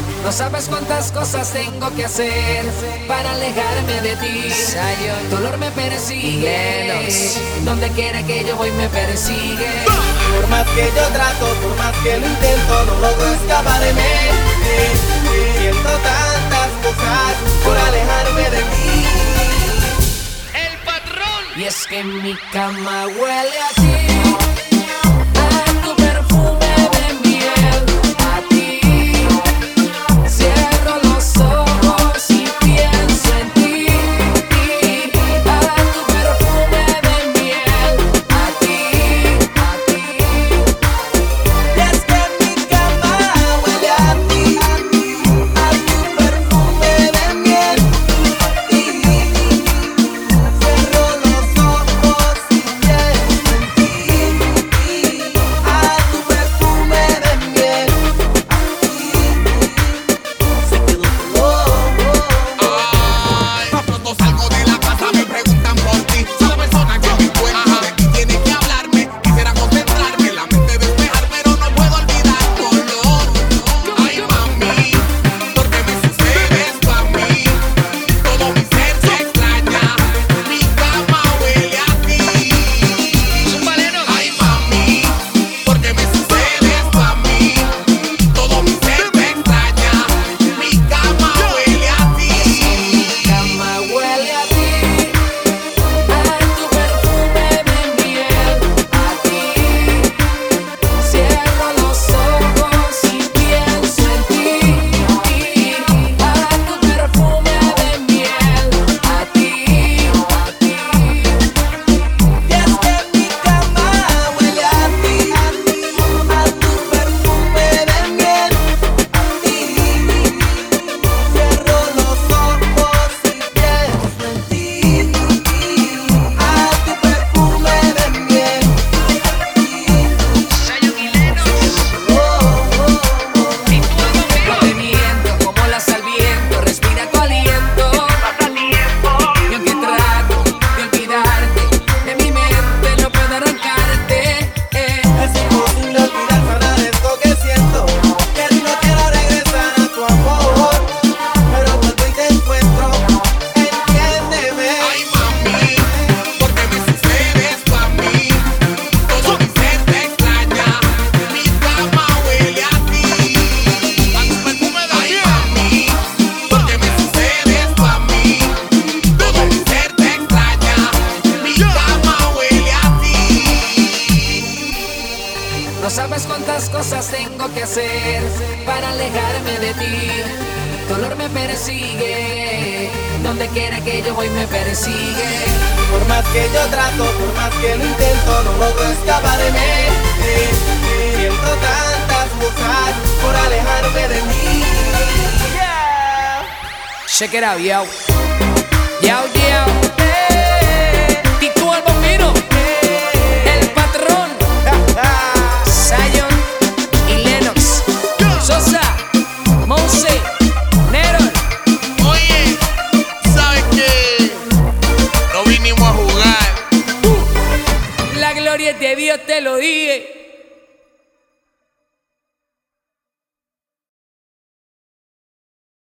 No sabes cuántas cosas tengo que hacer para alejarme de ti. Tu olor me persigue, donde quiera que yo voy me persigue. Por más que yo trato, por más que lo intento, no logro escaparme. Siento tantas cosas por alejarme de ti. El patrón. Y es que mi cama huele a ti. No sabes cuántas cosas tengo que hacer para alejarme de ti. Tu olor me persigue, donde quiera que yo voy me persigue. Por más que yo trato, por más que lo intento, no logro escaparme. Siento tantas cosas por alejarme de mí. Check it out, yo. Yo, yo. Tico el Bambino. El patrón. Zion y Lennox. Sosa, Mose, Neron. Oye, ¿sabes qué? No vinimos a jugar. La gloria es de Dios, te lo dije.